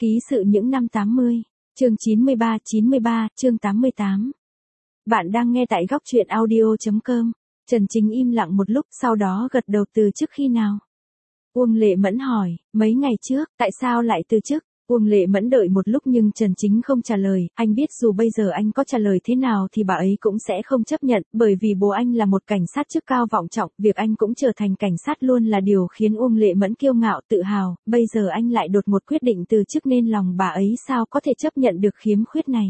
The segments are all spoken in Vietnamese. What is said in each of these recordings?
Ký sự những năm 80, chương 93, chương 88. Bạn đang nghe tại góc truyện audio.com. Trần Chính im lặng một lúc, sau đó gật đầu. Từ trước khi nào? Uông Lệ Mẫn hỏi. Mấy ngày trước. Tại sao lại từ chức? Uông Lệ Mẫn đợi một lúc nhưng Trần Chính không trả lời. Anh biết dù bây giờ anh có trả lời thế nào thì bà ấy cũng sẽ không chấp nhận, bởi vì bố anh là một cảnh sát chức cao vọng trọng, việc anh cũng trở thành cảnh sát luôn là điều khiến Uông Lệ Mẫn kiêu ngạo tự hào. Bây giờ anh lại đột ngột quyết định từ chức nên lòng bà ấy sao có thể chấp nhận được khiếm khuyết này.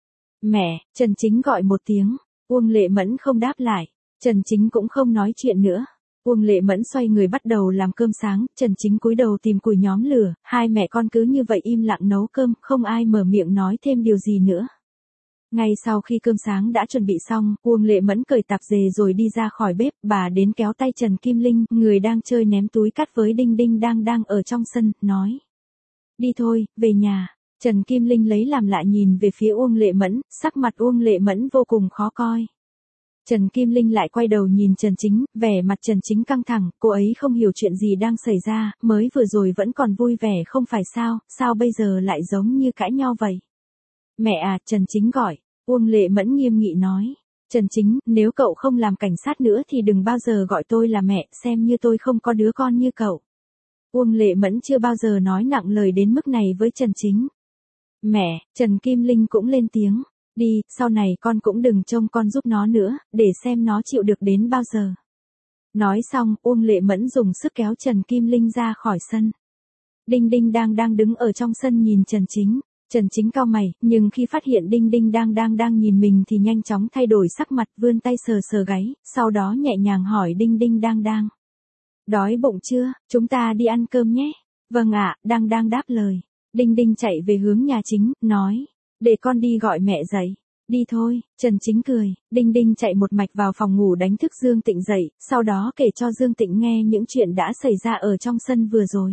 Mẹ, Trần Chính gọi một tiếng. Uông Lệ Mẫn không đáp lại. Trần Chính cũng không nói chuyện nữa. Uông Lệ Mẫn xoay người bắt đầu làm cơm sáng, Trần Chính cúi đầu tìm củi nhóm lửa, hai mẹ con cứ như vậy im lặng nấu cơm, không ai mở miệng nói thêm điều gì nữa. Ngay sau khi cơm sáng đã chuẩn bị xong, Uông Lệ Mẫn cởi tạp dề rồi đi ra khỏi bếp, bà đến kéo tay Trần Kim Linh, người đang chơi ném túi cát với Đinh Đinh đang ở trong sân, nói. Đi thôi, về nhà. Trần Kim Linh lấy làm lạ nhìn về phía Uông Lệ Mẫn, sắc mặt Uông Lệ Mẫn vô cùng khó coi. Trần Kim Linh lại quay đầu nhìn Trần Chính, vẻ mặt Trần Chính căng thẳng, cô ấy không hiểu chuyện gì đang xảy ra, mới vừa rồi vẫn còn vui vẻ không phải sao bây giờ lại giống như cãi nhau vậy? Mẹ à, Trần Chính gọi. Uông Lệ Mẫn nghiêm nghị nói. Trần Chính, nếu cậu không làm cảnh sát nữa thì đừng bao giờ gọi tôi là mẹ, xem như tôi không có đứa con như cậu. Uông Lệ Mẫn chưa bao giờ nói nặng lời đến mức này với Trần Chính. Mẹ, Trần Kim Linh cũng lên tiếng. Đi, sau này con cũng đừng trông con giúp nó nữa, để xem nó chịu được đến bao giờ. Nói xong, Uông Lệ Mẫn dùng sức kéo Trần Kim Linh ra khỏi sân. Đinh Đinh đang đứng ở trong sân nhìn Trần Chính. Trần Chính cau mày, nhưng khi phát hiện Đinh Đinh đang nhìn mình thì nhanh chóng thay đổi sắc mặt, vươn tay sờ gáy, sau đó nhẹ nhàng hỏi Đinh Đinh đang. Đói bụng chưa, chúng ta đi ăn cơm nhé. Vâng ạ, đang đáp lời. Đinh Đinh chạy về hướng nhà chính, nói. Để con đi gọi mẹ dậy. Đi thôi, Trần Chính cười. Đinh Đinh chạy một mạch vào phòng ngủ đánh thức Dương Tịnh dậy, sau đó kể cho Dương Tịnh nghe những chuyện đã xảy ra ở trong sân vừa rồi.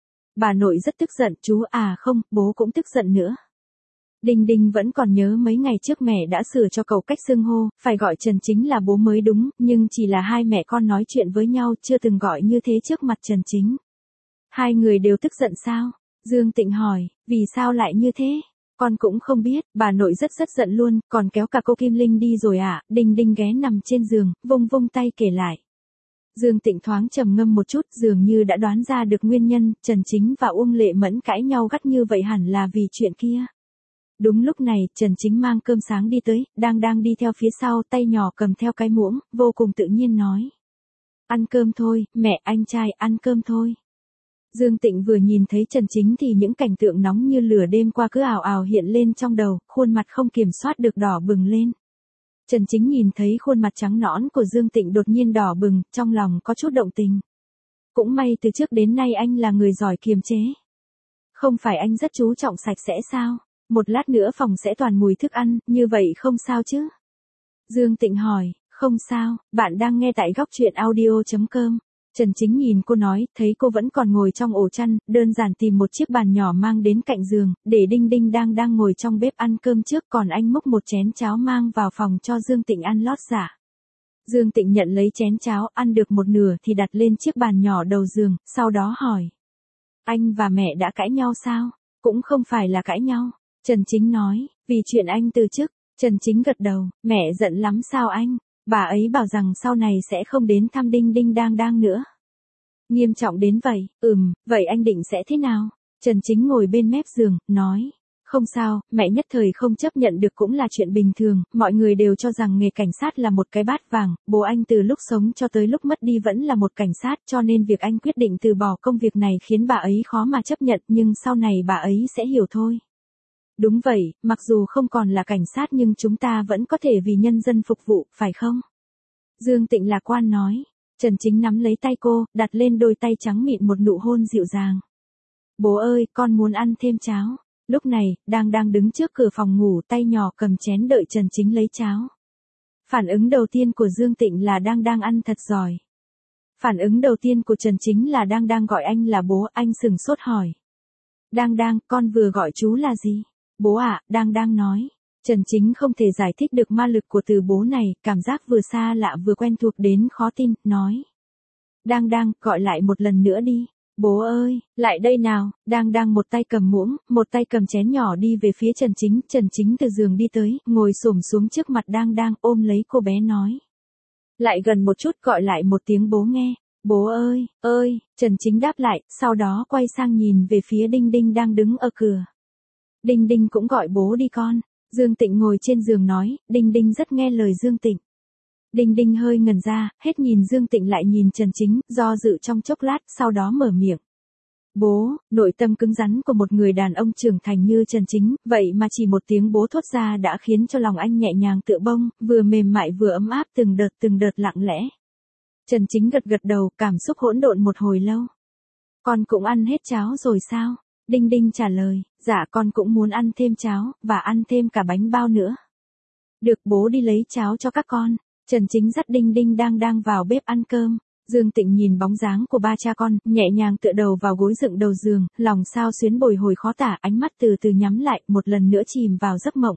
Bà nội rất tức giận, chú à không, bố cũng tức giận nữa. Đinh Đinh vẫn còn nhớ mấy ngày trước mẹ đã sửa cho cậu cách xưng hô, phải gọi Trần Chính là bố mới đúng, nhưng chỉ là hai mẹ con nói chuyện với nhau, chưa từng gọi như thế trước mặt Trần Chính. Hai người đều tức giận sao? Dương Tịnh hỏi, vì sao lại như thế? Con cũng không biết, bà nội rất giận luôn, còn kéo cả cô Kim Linh đi rồi à? Đinh Đinh ghé nằm trên giường, vung tay kể lại. Dương Tịnh thoáng trầm ngâm một chút, dường như đã đoán ra được nguyên nhân, Trần Chính và Uông Lệ Mẫn cãi nhau gắt như vậy hẳn là vì chuyện kia. Đúng lúc này, Trần Chính mang cơm sáng đi tới, đang đi theo phía sau, tay nhỏ cầm theo cái muỗng, vô cùng tự nhiên nói. Ăn cơm thôi, mẹ, anh trai, ăn cơm thôi. Dương Tịnh vừa nhìn thấy Trần Chính thì những cảnh tượng nóng như lửa đêm qua cứ ào ào hiện lên trong đầu, khuôn mặt không kiểm soát được đỏ bừng lên. Trần Chính nhìn thấy khuôn mặt trắng nõn của Dương Tịnh đột nhiên đỏ bừng, trong lòng có chút động tình. Cũng may từ trước đến nay anh là người giỏi kiềm chế. Không phải anh rất chú trọng sạch sẽ sao? Một lát nữa phòng sẽ toàn mùi thức ăn, như vậy không sao chứ? Dương Tịnh hỏi, không sao, bạn đang nghe tại góc truyện audio.com. Trần Chính nhìn cô nói, thấy cô vẫn còn ngồi trong ổ chăn, đơn giản tìm một chiếc bàn nhỏ mang đến cạnh giường, để Đinh Đinh đang ngồi trong bếp ăn cơm trước, còn anh múc một chén cháo mang vào phòng cho Dương Tịnh ăn lót dạ. Dương Tịnh nhận lấy chén cháo, ăn được một nửa thì đặt lên chiếc bàn nhỏ đầu giường, sau đó hỏi. Anh và mẹ đã cãi nhau sao? Cũng không phải là cãi nhau. Trần Chính nói, vì chuyện anh từ chức. Trần Chính gật đầu, mẹ giận lắm sao anh? Bà ấy bảo rằng sau này sẽ không đến thăm Đinh Đinh đang nữa. Nghiêm trọng đến vậy, vậy anh định sẽ thế nào? Trần Chính ngồi bên mép giường, nói. Không sao, mẹ nhất thời không chấp nhận được cũng là chuyện bình thường, mọi người đều cho rằng nghề cảnh sát là một cái bát vàng, bố anh từ lúc sống cho tới lúc mất đi vẫn là một cảnh sát, cho nên việc anh quyết định từ bỏ công việc này khiến bà ấy khó mà chấp nhận, nhưng sau này bà ấy sẽ hiểu thôi. Đúng vậy, mặc dù không còn là cảnh sát nhưng chúng ta vẫn có thể vì nhân dân phục vụ, phải không? Dương Tịnh lạc quan nói. Trần Chính nắm lấy tay cô, đặt lên đôi tay trắng mịn một nụ hôn dịu dàng. Bố ơi, con muốn ăn thêm cháo. Lúc này, đang đứng trước cửa phòng ngủ, tay nhỏ cầm chén đợi Trần Chính lấy cháo. Phản ứng đầu tiên của Dương Tịnh là đang ăn thật giỏi. Phản ứng đầu tiên của Trần Chính là đang gọi anh là bố, anh sừng sốt hỏi. Con vừa gọi chú là gì? Bố ạ, đang nói. Trần Chính không thể giải thích được ma lực của từ bố này, cảm giác vừa xa lạ vừa quen thuộc đến khó tin, nói. Gọi lại một lần nữa đi. Bố ơi, lại đây nào, đang một tay cầm muỗng, một tay cầm chén nhỏ đi về phía Trần Chính từ giường đi tới, ngồi xổm xuống trước mặt đang ôm lấy cô bé nói. Lại gần một chút gọi lại một tiếng bố nghe, bố ơi, Trần Chính đáp lại, sau đó quay sang nhìn về phía Đinh Đinh đang đứng ở cửa. Đinh Đinh cũng gọi bố đi con, Dương Tịnh ngồi trên giường nói, Đinh Đinh rất nghe lời Dương Tịnh. Đinh Đinh hơi ngẩn ra, hết nhìn Dương Tịnh lại nhìn Trần Chính, do dự trong chốc lát, sau đó mở miệng. Bố, nội tâm cứng rắn của một người đàn ông trưởng thành như Trần Chính, vậy mà chỉ một tiếng bố thốt ra đã khiến cho lòng anh nhẹ nhàng tựa bông, vừa mềm mại vừa ấm áp từng đợt lặng lẽ. Trần Chính gật đầu, cảm xúc hỗn độn một hồi lâu. Con cũng ăn hết cháo rồi sao? Đinh Đinh trả lời, dạ con cũng muốn ăn thêm cháo, và ăn thêm cả bánh bao nữa. Được, bố đi lấy cháo cho các con. Trần Chính dắt Đinh Đinh đang vào bếp ăn cơm. Dương Tịnh nhìn bóng dáng của ba cha con, nhẹ nhàng tựa đầu vào gối dựng đầu giường, lòng sao xuyến bồi hồi khó tả, ánh mắt từ từ nhắm lại, một lần nữa chìm vào giấc mộng.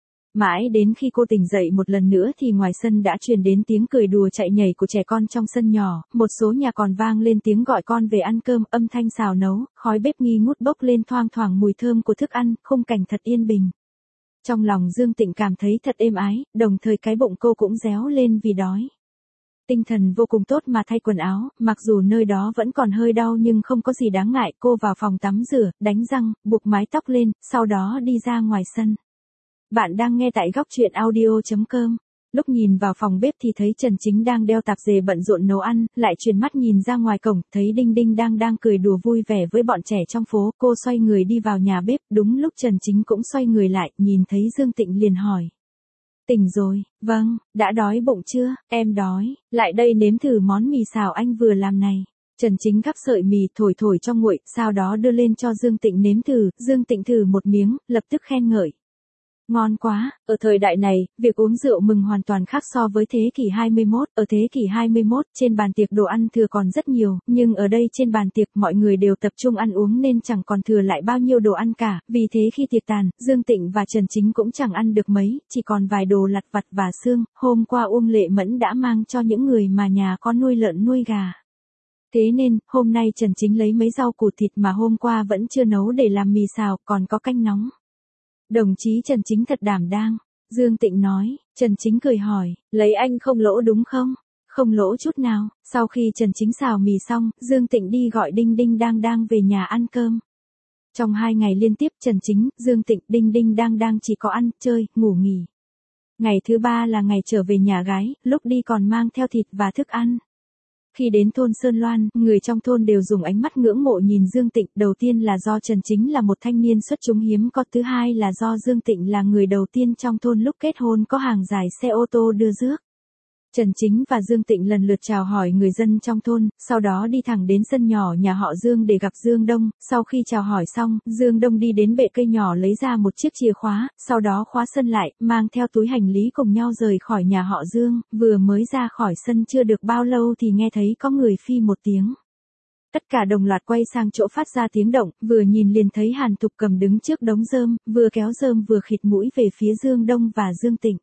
Mãi đến khi cô tỉnh dậy một lần nữa thì ngoài sân đã truyền đến tiếng cười đùa chạy nhảy của trẻ con trong sân nhỏ, một số nhà còn vang lên tiếng gọi con về ăn cơm, âm thanh xào nấu, khói bếp nghi ngút bốc lên thoang thoảng mùi thơm của thức ăn, khung cảnh thật yên bình. Trong lòng Dương Tịnh cảm thấy thật êm ái, đồng thời cái bụng cô cũng réo lên vì đói. Tinh thần vô cùng tốt mà thay quần áo, mặc dù nơi đó vẫn còn hơi đau nhưng không có gì đáng ngại, cô vào phòng tắm rửa, đánh răng, buộc mái tóc lên, sau đó đi ra ngoài sân. Bạn đang nghe tại góc truyện audio.com. Lúc nhìn vào phòng bếp thì thấy Trần Chính đang đeo tạp dề bận rộn nấu ăn, lại chuyển mắt nhìn ra ngoài cổng, thấy Đinh Đinh đang cười đùa vui vẻ với bọn trẻ trong phố, cô xoay người đi vào nhà bếp, đúng lúc Trần Chính cũng xoay người lại, nhìn thấy Dương Tịnh liền hỏi. Tỉnh rồi, vâng, đã đói bụng chưa, em đói, lại đây nếm thử món mì xào anh vừa làm này. Trần Chính gắp sợi mì thổi trong nguội, sau đó đưa lên cho Dương Tịnh nếm thử, Dương Tịnh thử một miếng, lập tức khen ngợi. Ngon quá, ở thời đại này, việc uống rượu mừng hoàn toàn khác so với thế kỷ 21, ở thế kỷ 21, trên bàn tiệc đồ ăn thừa còn rất nhiều, nhưng ở đây trên bàn tiệc mọi người đều tập trung ăn uống nên chẳng còn thừa lại bao nhiêu đồ ăn cả, vì thế khi tiệc tàn, Dương Tịnh và Trần Chính cũng chẳng ăn được mấy, chỉ còn vài đồ lặt vặt và xương, hôm qua Uông Lệ Mẫn đã mang cho những người mà nhà có nuôi lợn nuôi gà. Thế nên, hôm nay Trần Chính lấy mấy rau củ thịt mà hôm qua vẫn chưa nấu để làm mì xào, còn có canh nóng. Đồng chí Trần Chính thật đảm đang, Dương Tịnh nói. Trần Chính cười hỏi, lấy anh không lỗ đúng không? Không lỗ chút nào. Sau khi Trần Chính xào mì xong, Dương Tịnh đi gọi Đinh Đinh đang về nhà ăn cơm. Trong 2 ngày liên tiếp Trần Chính, Dương Tịnh, Đinh Đinh đang chỉ có ăn, chơi, ngủ nghỉ. Ngày thứ 3 là ngày trở về nhà gái, lúc đi còn mang theo thịt và thức ăn. Khi đến thôn Sơn Loan, người trong thôn đều dùng ánh mắt ngưỡng mộ nhìn Dương Tịnh, đầu tiên là do Trần Chính là một thanh niên xuất chúng hiếm có, thứ hai là do Dương Tịnh là người đầu tiên trong thôn lúc kết hôn có hàng dài xe ô tô đưa rước. Trần Chính và Dương Tịnh lần lượt chào hỏi người dân trong thôn, sau đó đi thẳng đến sân nhỏ nhà họ Dương để gặp Dương Đông, sau khi chào hỏi xong, Dương Đông đi đến bệ cây nhỏ lấy ra một chiếc chìa khóa, sau đó khóa sân lại, mang theo túi hành lý cùng nhau rời khỏi nhà họ Dương, vừa mới ra khỏi sân chưa được bao lâu thì nghe thấy có người phi một tiếng. Tất cả đồng loạt quay sang chỗ phát ra tiếng động, vừa nhìn liền thấy Hàn Thục Cầm đứng trước đống rơm, vừa kéo rơm vừa khịt mũi về phía Dương Đông và Dương Tịnh.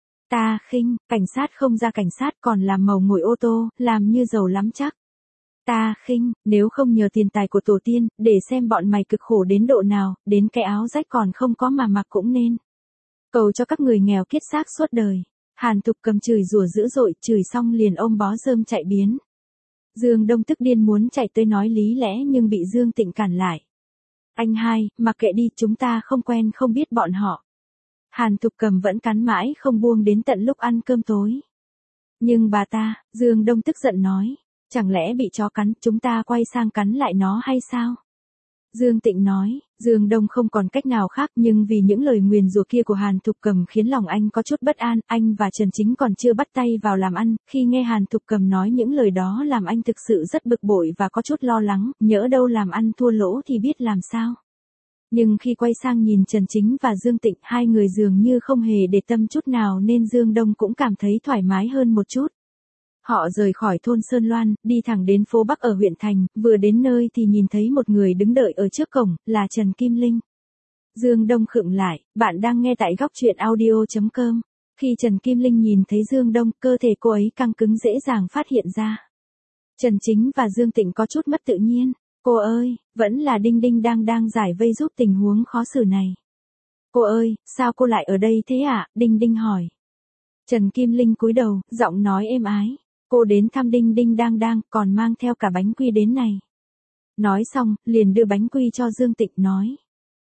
Ta khinh, cảnh sát không ra cảnh sát còn làm màu ngồi ô tô, làm như giàu lắm chắc. Ta khinh, nếu không nhờ tiền tài của tổ tiên, để xem bọn mày cực khổ đến độ nào, đến cái áo rách còn không có mà mặc cũng nên. Cầu cho các người nghèo kiết xác suốt đời. Hàn Thục Cầm chửi rủa dữ dội, chửi xong liền ôm bó rơm chạy biến. Dương Đông tức điên muốn chạy tới nói lý lẽ nhưng bị Dương Tịnh cản lại. Anh hai, mặc kệ đi, chúng ta không quen không biết bọn họ. Hàn Thục Cầm vẫn cắn mãi không buông đến tận lúc ăn cơm tối. Nhưng bà ta, Dương Đông tức giận nói, chẳng lẽ bị chó cắn, chúng ta quay sang cắn lại nó hay sao? Dương Tịnh nói, Dương Đông không còn cách nào khác nhưng vì những lời nguyền rủa kia của Hàn Thục Cầm khiến lòng anh có chút bất an, anh và Trần Chính còn chưa bắt tay vào làm ăn, khi nghe Hàn Thục Cầm nói những lời đó làm anh thực sự rất bực bội và có chút lo lắng, nhỡ đâu làm ăn thua lỗ thì biết làm sao. Nhưng khi quay sang nhìn Trần Chính và Dương Tịnh, hai người dường như không hề để tâm chút nào nên Dương Đông cũng cảm thấy thoải mái hơn một chút. Họ rời khỏi thôn Sơn Loan, đi thẳng đến phố Bắc ở huyện thành, vừa đến nơi thì nhìn thấy một người đứng đợi ở trước cổng, là Trần Kim Linh. Dương Đông khựng lại, bạn đang nghe tại góc truyện audio.com. Khi Trần Kim Linh nhìn thấy Dương Đông, cơ thể cô ấy căng cứng dễ dàng phát hiện ra. Trần Chính và Dương Tịnh có chút mất tự nhiên. Cô ơi, vẫn là Đinh Đinh đang giải vây giúp tình huống khó xử này. Cô ơi, sao cô lại ở đây thế ạ? Đinh Đinh hỏi. Trần Kim Linh cúi đầu, giọng nói êm ái. Cô đến thăm Đinh Đinh đang còn mang theo cả bánh quy đến này. Nói xong, liền đưa bánh quy cho Dương Tịnh nói.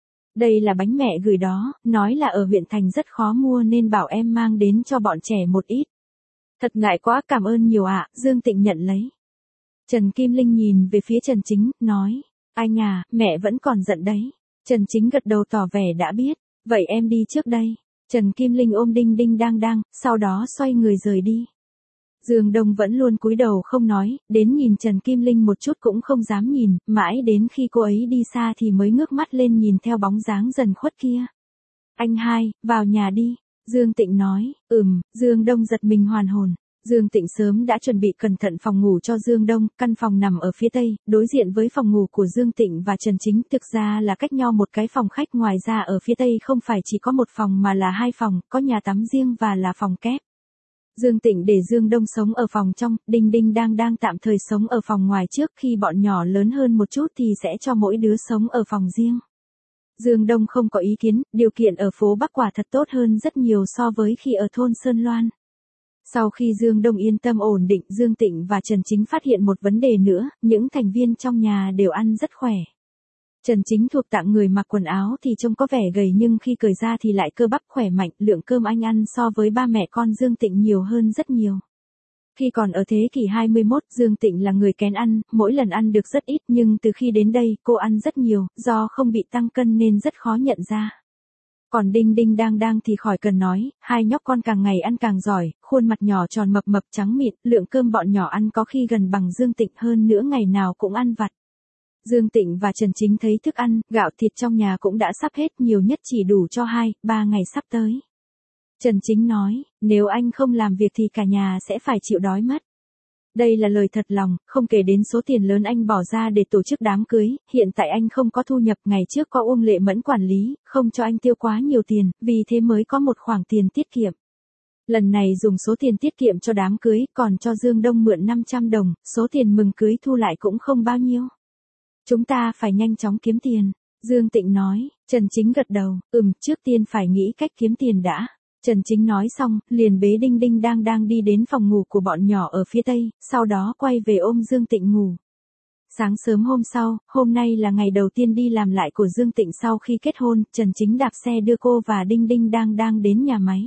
Đây là bánh mẹ gửi đó, nói là ở huyện thành rất khó mua nên bảo em mang đến cho bọn trẻ một ít. Thật ngại quá, cảm ơn nhiều ạ. Dương Tịnh nhận lấy. Trần Kim Linh nhìn về phía Trần Chính, nói. Anh à, mẹ vẫn còn giận đấy. Trần Chính gật đầu tỏ vẻ đã biết. Vậy em đi trước đây. Trần Kim Linh ôm Đinh Đinh đang, sau đó xoay người rời đi. Dương Đông vẫn luôn cúi đầu không nói, đến nhìn Trần Kim Linh một chút cũng không dám nhìn, mãi đến khi cô ấy đi xa thì mới ngước mắt lên nhìn theo bóng dáng dần khuất kia. Anh hai, vào nhà đi. Dương Tịnh nói. Dương Đông giật mình hoàn hồn. Dương Tịnh sớm đã chuẩn bị cẩn thận phòng ngủ cho Dương Đông, căn phòng nằm ở phía tây, đối diện với phòng ngủ của Dương Tịnh và Trần Chính, thực ra là cách nhau một cái phòng khách, ngoài ra ở phía tây không phải chỉ có một phòng mà là hai phòng, có nhà tắm riêng và là phòng kép. Dương Tịnh để Dương Đông sống ở phòng trong, Đinh Đinh đang tạm thời sống ở phòng ngoài trước, khi bọn nhỏ lớn hơn một chút thì sẽ cho mỗi đứa sống ở phòng riêng. Dương Đông không có ý kiến, điều kiện ở phố Bắc quả thật tốt hơn rất nhiều so với khi ở thôn Sơn Loan. Sau khi Dương Đông yên tâm ổn định, Dương Tịnh và Trần Chính phát hiện một vấn đề nữa, những thành viên trong nhà đều ăn rất khỏe. Trần Chính thuộc dạng người mặc quần áo thì trông có vẻ gầy nhưng khi cởi ra thì lại cơ bắp khỏe mạnh, lượng cơm anh ăn so với ba mẹ con Dương Tịnh nhiều hơn rất nhiều. Khi còn ở thế kỷ 21, Dương Tịnh là người kén ăn, mỗi lần ăn được rất ít nhưng từ khi đến đây, cô ăn rất nhiều, do không bị tăng cân nên rất khó nhận ra. Còn Đinh Đinh đang thì khỏi cần nói, hai nhóc con càng ngày ăn càng giỏi, khuôn mặt nhỏ tròn mập mập trắng mịn, lượng cơm bọn nhỏ ăn có khi gần bằng Dương Tịnh, hơn nữa ngày nào cũng ăn vặt. Dương Tịnh và Trần Chính thấy thức ăn, gạo thịt trong nhà cũng đã sắp hết, nhiều nhất chỉ đủ cho 2-3 ngày sắp tới. Trần Chính nói, nếu anh không làm việc thì cả nhà sẽ phải chịu đói mất. Đây là lời thật lòng, không kể đến số tiền lớn anh bỏ ra để tổ chức đám cưới, hiện tại anh không có thu nhập, ngày trước có Uông Lệ Mẫn quản lý, không cho anh tiêu quá nhiều tiền, vì thế mới có một khoản tiền tiết kiệm. Lần này dùng số tiền tiết kiệm cho đám cưới, còn cho Dương Đông mượn 500 đồng, số tiền mừng cưới thu lại cũng không bao nhiêu. Chúng ta phải nhanh chóng kiếm tiền, Dương Tịnh nói. Trần Chính gật đầu, trước tiên phải nghĩ cách kiếm tiền đã. Trần Chính nói xong, liền bế Đinh Đinh đang đi đến phòng ngủ của bọn nhỏ ở phía tây, sau đó quay về ôm Dương Tịnh ngủ. Sáng sớm hôm sau, hôm nay là ngày đầu tiên đi làm lại của Dương Tịnh sau khi kết hôn, Trần Chính đạp xe đưa cô và Đinh Đinh đang đến nhà máy.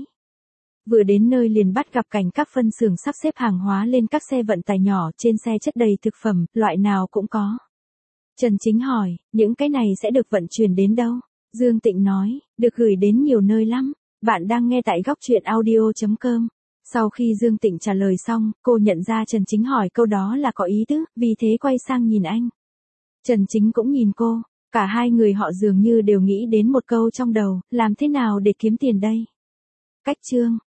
Vừa đến nơi liền bắt gặp cảnh các phân xưởng sắp xếp hàng hóa lên các xe vận tải nhỏ, trên xe chất đầy thực phẩm, loại nào cũng có. Trần Chính hỏi, những cái này sẽ được vận chuyển đến đâu? Dương Tịnh nói, được gửi đến nhiều nơi lắm. Bạn đang nghe tại góc truyện audio.com. Sau khi Dương Tịnh trả lời xong, cô nhận ra Trần Chính hỏi câu đó là có ý tứ, vì thế quay sang nhìn anh. Trần Chính cũng nhìn cô, cả hai người họ dường như đều nghĩ đến một câu trong đầu, làm thế nào để kiếm tiền đây? Cách chương